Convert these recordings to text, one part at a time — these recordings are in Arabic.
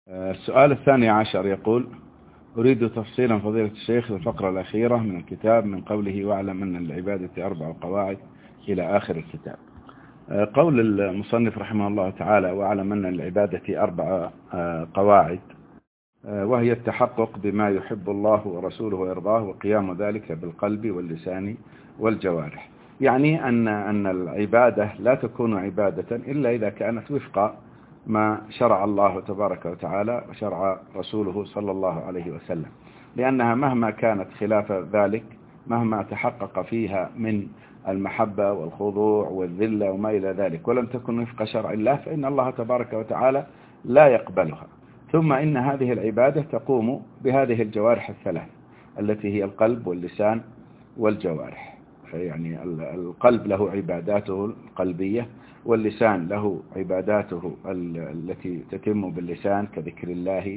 السؤال الثاني عشر يقول: أريد تفصيلا فضيلة الشيخ الفقرة الأخيرة من الكتاب من قوله واعلم أن العبادة 4 قواعد إلى آخر الكتاب. قول المصنف رحمه الله تعالى: واعلم أن العبادة 4 قواعد، وهي التحقق بما يحب الله ورسوله ويرضاه وقيام ذلك بالقلب واللسان والجوارح. يعني أن العبادة لا تكون عبادة إلا إذا كانت وفق ما شرع الله تبارك وتعالى وشرع رسوله صلى الله عليه وسلم، لأنها مهما كانت خلاف ذلك، مهما تحقق فيها من المحبة والخضوع والذلة وما إلى ذلك، ولم تكن وفق شرع الله، فإن الله تبارك وتعالى لا يقبلها. ثم إن هذه العبادة تقوم بهذه الجوارح الثلاث التي هي القلب واللسان والجوارح. يعني القلب له عباداته القلبية، واللسان له عباداته التي تتم باللسان كذكر الله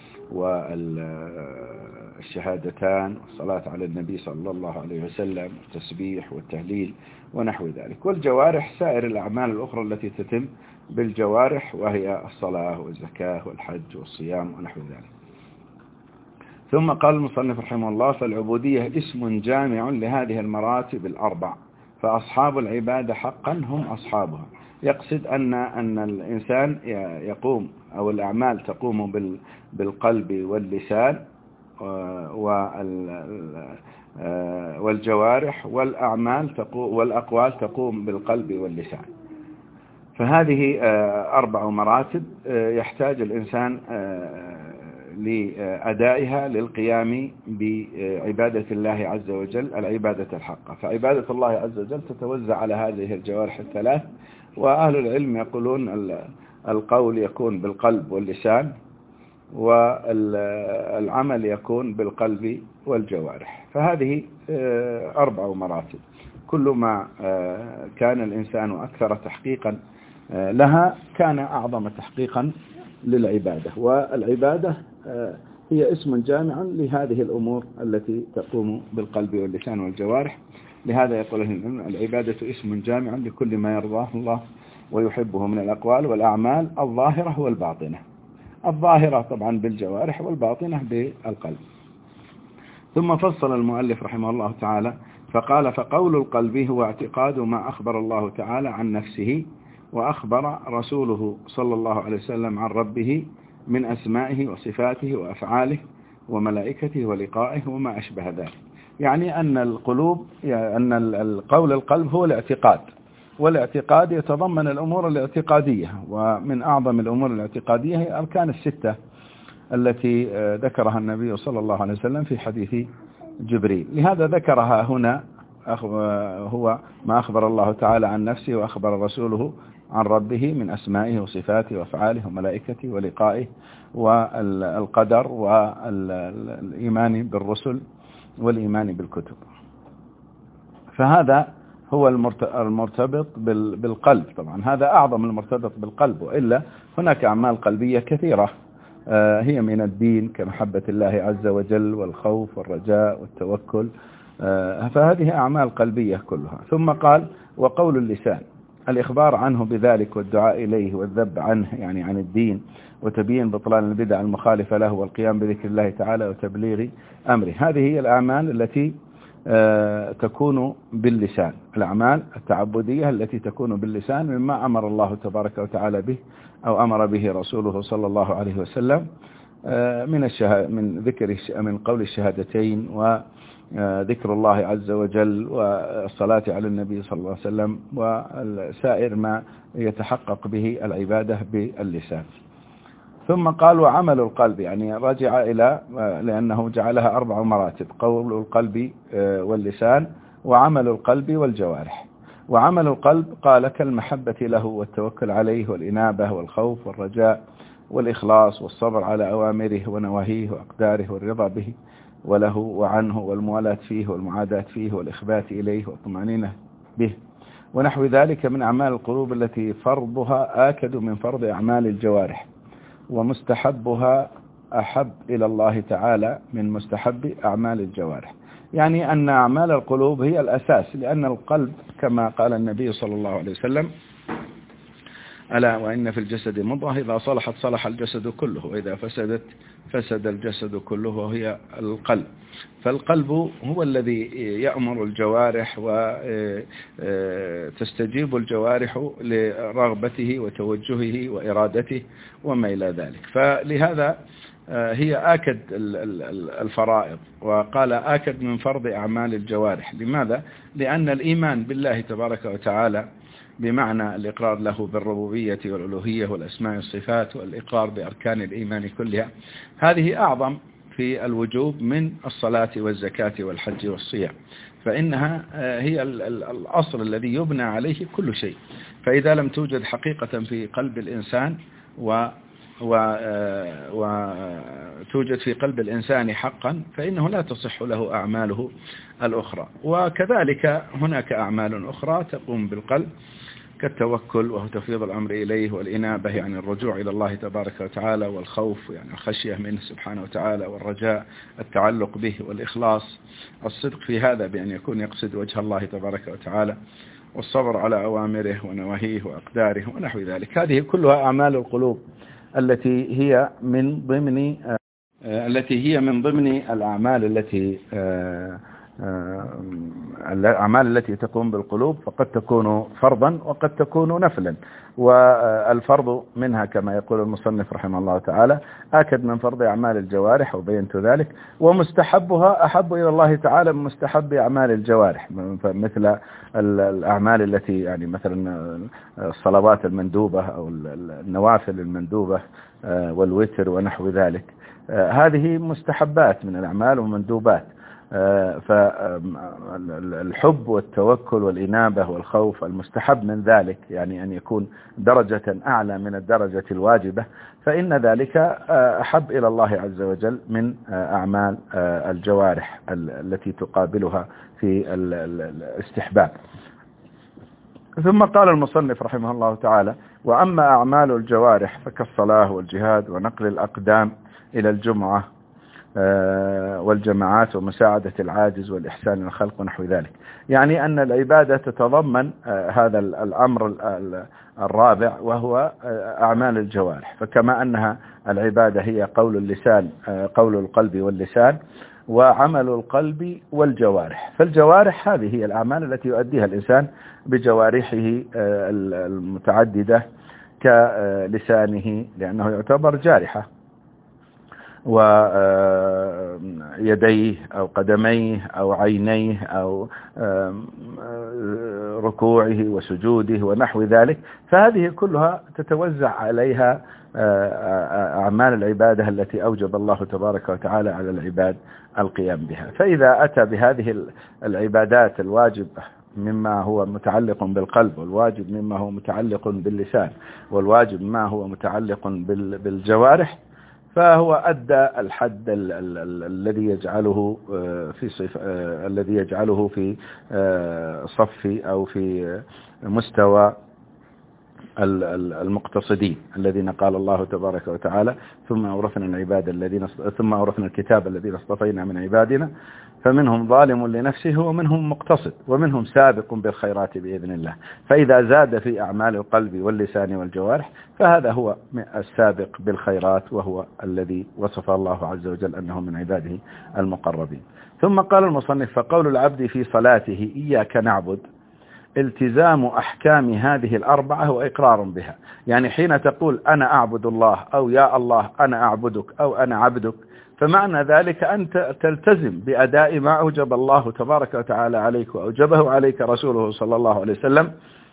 والشهادتان والصلاة على النبي صلى الله عليه وسلم والتسبيح والتهليل ونحو ذلك. والجوارح سائر الأعمال الأخرى التي تتم بالجوارح، وهي الصلاة والزكاة والحج والصيام ونحو ذلك. ثم قال المصنف رحمه الله: فالعبودية اسم جامع لهذه المراتب 4، فأصحاب العبادة حقا هم أصحابها. يقصد أن الإنسان يقوم، أو الأعمال تقوم بالقلب واللسان والجوارح، والأقوال تقوم بالقلب واللسان. فهذه 4 مراتب يحتاج الإنسان لأدائها للقيام بعبادة الله عز وجل العبادة الحقة. فعبادة الله عز وجل تتوزع على هذه الجوارح الثلاث، وأهل العلم يقولون القول يكون بالقلب واللسان، والعمل يكون بالقلب والجوارح. فهذه 4 مراتب، كل ما كان الإنسان أكثر تحقيقا لها كان أعظم تحقيقا للعبادة. والعبادة هي اسم جامع لهذه الأمور التي تقوم بالقلب واللسان والجوارح. لهذا يقول العبادة اسم جامع لكل ما يرضاه الله ويحبه من الأقوال والأعمال الظاهرة والباطنة. الظاهرة طبعا بالجوارح، والباطنة بالقلب. ثم فصل المؤلف رحمه الله تعالى فقال: فقول القلب هو اعتقاد ما أخبر الله تعالى عن نفسه وأخبر رسوله صلى الله عليه وسلم عن ربه من أسمائه وصفاته وأفعاله وملائكته ولقائه وما أشبه ذلك. يعني أن القول القلب هو الاعتقاد، والاعتقاد يتضمن الأمور الاعتقادية، ومن أعظم الأمور الاعتقادية هي أركان 6 التي ذكرها النبي صلى الله عليه وسلم في حديث جبريل. لهذا ذكرها هنا، هو ما أخبر الله تعالى عن نفسه وأخبر رسوله عن ربه من أسمائه وصفاته وأفعاله وملائكته ولقائه والقدر والإيمان بالرسل والإيمان بالكتب. فهذا هو المرتبط بالقلب. طبعا هذا أعظم المرتبط بالقلب، وإلا هناك أعمال قلبية كثيرة هي من الدين كمحبة الله عز وجل والخوف والرجاء والتوكل، فهذه أعمال قلبية كلها. ثم قال: وقول اللسان الإخبار عنه بذلك والدعاء إليه والذب عنه، يعني عن الدين، وتبيين بطلان البدع المخالفة له والقيام بذكر الله تعالى وتبليغ أمره. هذه هي الأعمال التي تكون باللسان، الأعمال التعبدية التي تكون باللسان مما أمر الله تبارك وتعالى به أو أمر به رسوله صلى الله عليه وسلم من قول الشهادتين وذكر الله عز وجل والصلاة على النبي صلى الله عليه وسلم وسائر ما يتحقق به العبادة باللسان. ثم قال: وعمل القلب، يعني رجع إلى لأنه جعلها 4 مراتب: قول القلب واللسان وعمل القلب والجوارح. وعمل القلب قال: كالمحبة له والتوكل عليه والإنابة والخوف والرجاء والإخلاص والصبر على أوامره ونواهيه وأقداره والرضا به وله وعنه والموالاة فيه والمعاداة فيه والإخبات إليه والطمأنينة به ونحو ذلك من أعمال القلوب التي فرضها آكد من فرض أعمال الجوارح، ومستحبها أحب إلى الله تعالى من مستحب أعمال الجوارح. يعني أن أعمال القلوب هي الأساس، لأن القلب كما قال النبي صلى الله عليه وسلم: ألا وإن في الجسد مضغة إذا صلحت صلح الجسد كله وإذا فسدت فسد الجسد كله وهي القلب. فالقلب هو الذي يأمر الجوارح وتستجيب الجوارح لرغبته وتوجهه وإرادته وما إلى ذلك. فلهذا هي آكد الفرائض، وقال آكد من فرض أعمال الجوارح. لماذا؟ لأن الإيمان بالله تبارك وتعالى بمعنى الإقرار له بالربوبية والألوهية والأسماء والصفات والإقرار بأركان الإيمان كلها، هذه أعظم في الوجوب من الصلاة والزكاة والحج والصيام، فإنها هي الأصل الذي يبنى عليه كل شيء. فإذا لم توجد حقيقة في قلب الإنسان وتوجد في قلب الإنسان حقا فإنه لا تصح له أعماله الأخرى. وكذلك هناك أعمال أخرى تقوم بالقلب كالتوكل وهو تفويض الأمر إليه، والإنابة يعني الرجوع إلى الله تبارك وتعالى، والخوف يعني الخشية منه سبحانه وتعالى، والرجاء التعلق به، والإخلاص الصدق في هذا بأن يكون يقصد وجه الله تبارك وتعالى، والصبر على أوامره ونواهيه وأقداره ونحو ذلك. هذه كلها أعمال القلوب التي هي من ضمن الأعمال التي تقوم بالقلوب، فقد تكون فرضا وقد تكون نفلا. والفرض منها كما يقول المصنف رحمه الله تعالى آكد من فرض أعمال الجوارح، وبينت ذلك. ومستحبها أحب إلى الله تعالى من مستحب أعمال الجوارح، مثل الأعمال التي يعني مثلا الصلوات المندوبة أو النوافل المندوبة والوتر ونحو ذلك، هذه مستحبات من الأعمال ومندوبات. فالحب والتوكل والإنابة والخوف المستحب من ذلك يعني أن يكون درجة أعلى من الدرجة الواجبة، فإن ذلك أحب إلى الله عز وجل من أعمال الجوارح التي تقابلها في الاستحباب. ثم قال المصنف رحمه الله تعالى: وأما أعمال الجوارح فكالصلاة والجهاد ونقل الأقدام إلى الجمعة والجماعات ومساعدة العاجز والإحسان للخلق ونحو ذلك. يعني أن العبادة تتضمن هذا الأمر الرابع وهو أعمال الجوارح. فكما أنها العبادة هي قول اللسان، قول القلب واللسان، وعمل القلب والجوارح، فالجوارح هذه هي الأعمال التي يؤديها الإنسان بجوارحه المتعددة كلسانه لأنه يعتبر جارحة، ويديه أو قدميه أو عينيه أو ركوعه وسجوده ونحو ذلك. فهذه كلها تتوزع عليها أعمال العبادة التي أوجب الله تبارك وتعالى على العباد القيام بها. فإذا أتى بهذه العبادات الواجب مما هو متعلق بالقلب، والواجب مما هو متعلق باللسان، والواجب ما هو متعلق بالجوارح، فهو أدى الحد الذي يجعله في صف أو في مستوى المقتصدين الذين قال الله تبارك وتعالى: ثم أورثنا الكتاب الذين اصطفينا من عبادنا فمنهم ظالم لنفسه ومنهم مقتصد ومنهم سابق بالخيرات بإذن الله. فإذا زاد في أعمال القلب واللسان والجوارح فهذا هو السابق بالخيرات، وهو الذي وصف الله عز وجل أنه من عباده المقربين. ثم قال المصنف: فقول العبد في صلاته إياك نعبد التزام أحكام هذه الأربعة وإقرار بها. يعني حين تقول أنا أعبد الله، أو يا الله أنا أعبدك، أو أنا عبدك، فمعنى ذلك أنت تلتزم بأداء ما أوجب الله تبارك وتعالى عليك وأوجبه عليك رسوله صلى الله عليه وسلم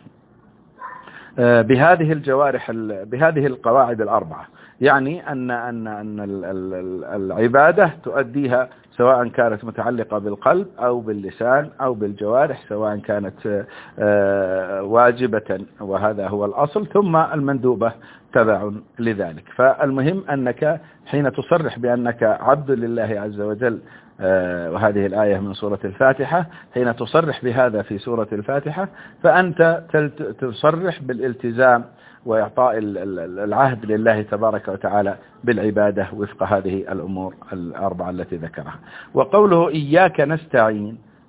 بهذه الجوارح، بهذه القواعد الأربعة. يعني أن العبادة تؤديها سواء كانت متعلقة بالقلب أو باللسان أو بالجوارح، سواء كانت واجبة وهذا هو الأصل، ثم المندوبة تبع لذلك. فالمهم أنك حين تصرح بأنك عبد لله عز وجل، وهذه الآية من سورة الفاتحة، حين تصرح بهذا في سورة الفاتحة فأنت تصرح بالالتزام وإعطاء العهد لله تبارك وتعالى بالعبادة وفق هذه الأمور الأربعة التي ذكرها. وقوله إياك نستعين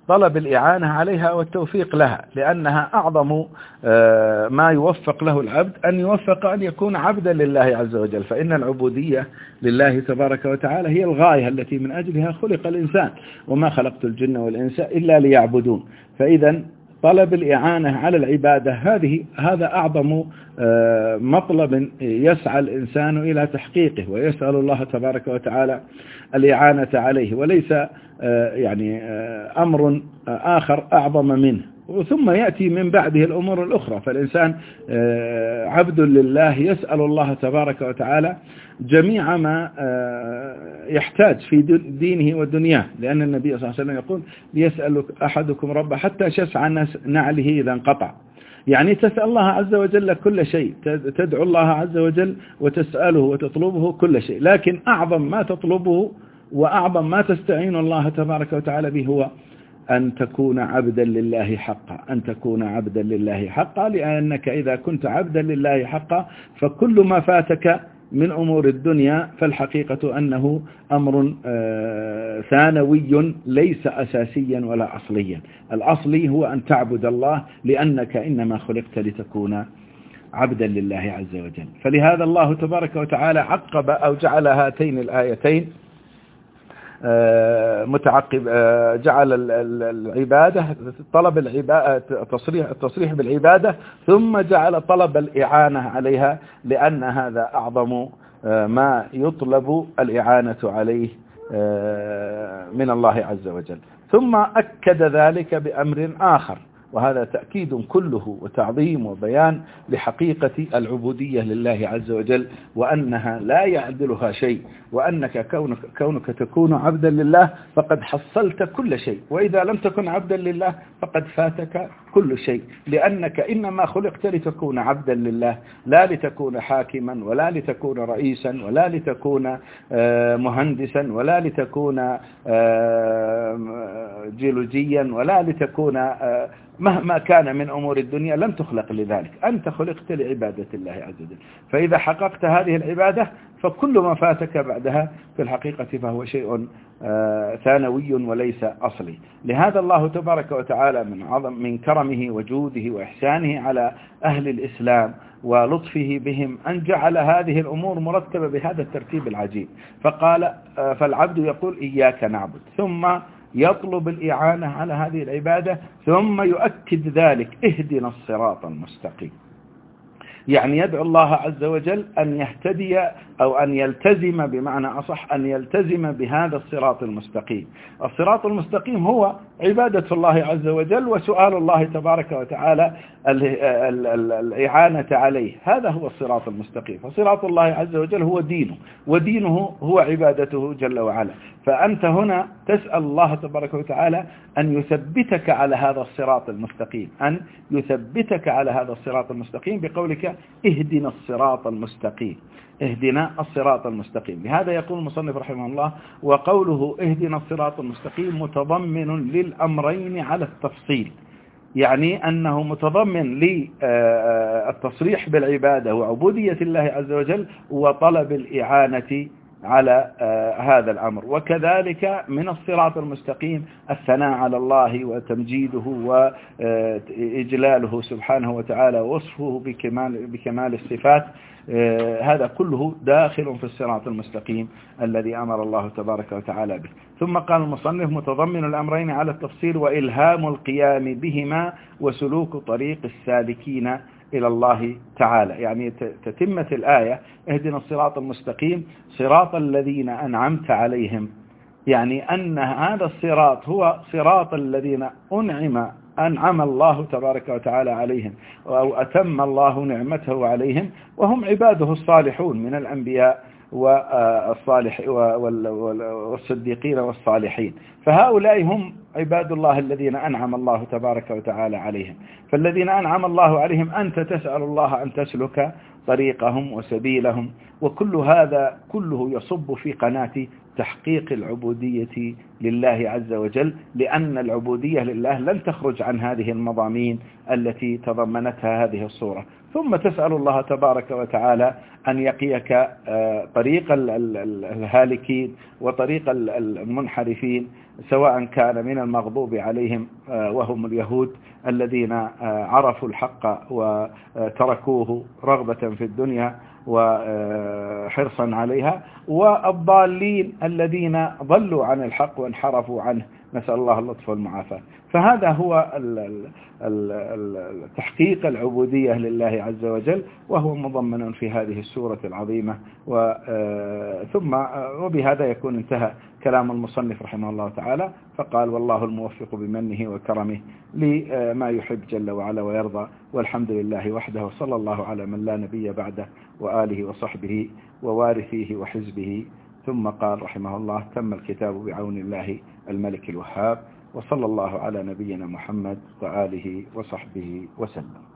طلب الإعانة عليها والتوفيق لها، لأنها أعظم ما يوفق له العبد، أن يوفق أن يكون عبدا لله عز وجل. فإن العبودية لله تبارك وتعالى هي الغاية التي من أجلها خلق الإنسان، وما خلقت الجن والإنس إلا ليعبدون. فإذا طلب الإعانة على العبادة هذا أعظم مطلب يسعى الإنسان إلى تحقيقه، ويسأل الله تبارك وتعالى الإعانة عليه، وليس يعني أمر آخر أعظم منه. ثم يأتي من بعده الأمور الأخرى. فالإنسان عبد لله يسأل الله تبارك وتعالى جميع ما يحتاج في دينه ودنياه، لأن النبي صلى الله عليه وسلم يقول: ليسأل أحدكم ربه حتى شسع نعله إذا انقطع. يعني تسأل الله عز وجل كل شيء، تدعو الله عز وجل وتسأله وتطلبه كل شيء، لكن أعظم ما تطلبه وأعظم ما تستعين الله تبارك وتعالى به هو أن تكون عبدا لله حقا، أن تكون عبدا لله حقا، لأنك إذا كنت عبدا لله حقا فكل ما فاتك من أمور الدنيا فالحقيقة أنه أمر ثانوي ليس أساسيا ولا أصليا. الأصلي هو أن تعبد الله، لأنك إنما خلقت لتكون عبدا لله عز وجل. فلهذا الله تبارك وتعالى عقب أو جعل هاتين الآيتين متعقب، جعل العبادة طلب العبادة التصريح بالعبادة، ثم جعل طلب الإعانة عليها، لأن هذا أعظم ما يطلب الإعانة عليه من الله عز وجل. ثم أكد ذلك بأمر آخر، وهذا تأكيد كله وتعظيم وبيان لحقيقة العبودية لله عز وجل، وأنها لا يعدلها شيء، وأنك كونك تكون عبدا لله فقد حصلت كل شيء، وإذا لم تكن عبدا لله فقد فاتك كل شيء، لأنك إنما خلقت لتكون عبدا لله، لا لتكون حاكما، ولا لتكون رئيسا، ولا لتكون مهندسا، ولا لتكون جيولوجيا، ولا لتكون مهما كان من أمور الدنيا، لم تخلق لذلك، أنت خلقت لعبادة الله عز وجل. فإذا حققت هذه العبادة فكل ما فاتك بعدها في الحقيقة فهو شيء ثانوي وليس أصلي. لهذا الله تبارك وتعالى من كرمه وجوده وإحسانه على أهل الإسلام ولطفه بهم أن جعل هذه الأمور مرتبة بهذا الترتيب العجيب. فقال: فالعبد يقول إياك نعبد، ثم يطلب الإعانة على هذه العبادة، ثم يؤكد ذلك: اهدنا الصراط المستقيم. يعني يدعو الله عز وجل أن يهتدي أو أن يلتزم، بمعنى أصح أن يلتزم بهذا الصراط المستقيم. الصراط المستقيم هو عبادة الله عز وجل وسؤال الله تبارك وتعالى الإعانة عليه، هذا هو الصراط المستقيم. فصراط الله عز وجل هو دينه، ودينه هو عبادته جل وعلا. فأنت هنا تسأل الله تبارك وتعالى أن يثبتك على هذا الصراط المستقيم، أن يثبتك على هذا الصراط المستقيم بقولك: اهدنا الصراط المستقيم، اهدنا الصراط المستقيم. لهذا يقول المصنف رحمه الله: وقوله اهدنا الصراط المستقيم متضمن للأمرين على التفصيل، يعني أنه متضمن للتصريح بالعبادة وعبودية الله عز وجل وطلب الإعانة على هذا الأمر. وكذلك من الصراط المستقيم الثناء على الله وتمجيده وإجلاله سبحانه وتعالى ووصفه بكمال الصفات، هذا كله داخل في الصراط المستقيم الذي أمر الله تبارك وتعالى به. ثم قال المصنف: متضمن الأمرين على التفصيل وإلهام القيام بهما وسلوك طريق السالكين إلى الله تعالى. يعني تتمة الآية: اهدنا الصراط المستقيم صراط الذين أنعمت عليهم، يعني أن هذا الصراط هو صراط الذين أنعم الله تبارك وتعالى عليهم، أو أتم الله نعمته عليهم، وهم عباده الصالحون من الأنبياء والصديقين والصالحين. فهؤلاء هم عباد الله الذين أنعم الله تبارك وتعالى عليهم. فالذين أنعم الله عليهم أنت تسأل الله أن تسلك طريقهم وسبيلهم، وكل هذا كله يصب في قناة تحقيق العبودية لله عز وجل، لأن العبودية لله لن تخرج عن هذه المضامين التي تضمنتها هذه الصورة. ثم تسأل الله تبارك وتعالى أن يقيك طريق الهالكين وطريق المنحرفين سواء كان من المغضوب عليهم وهم اليهود الذين عرفوا الحق وتركوه رغبة في الدنيا وحرصا عليها، والضالين الذين ضلوا عن الحق وانحرفوا عنه، نسأل الله اللطف والمعافاة. فهذا هو تحقيق العبودية لله عز وجل، وهو مضمن في هذه السورة العظيمة. ثم وبهذا يكون انتهى كلام المصنف رحمه الله تعالى، فقال: والله الموفق بمنه وكرمه لما يحب جل وعلا ويرضى، والحمد لله وحده، وصلى الله على من لا نبي بعده وآله وصحبه ووارثيه وحزبه. ثم قال رحمه الله: تم الكتاب بعون الله الملك الوهاب، وصلى الله على نبينا محمد وآله وصحبه وسلم.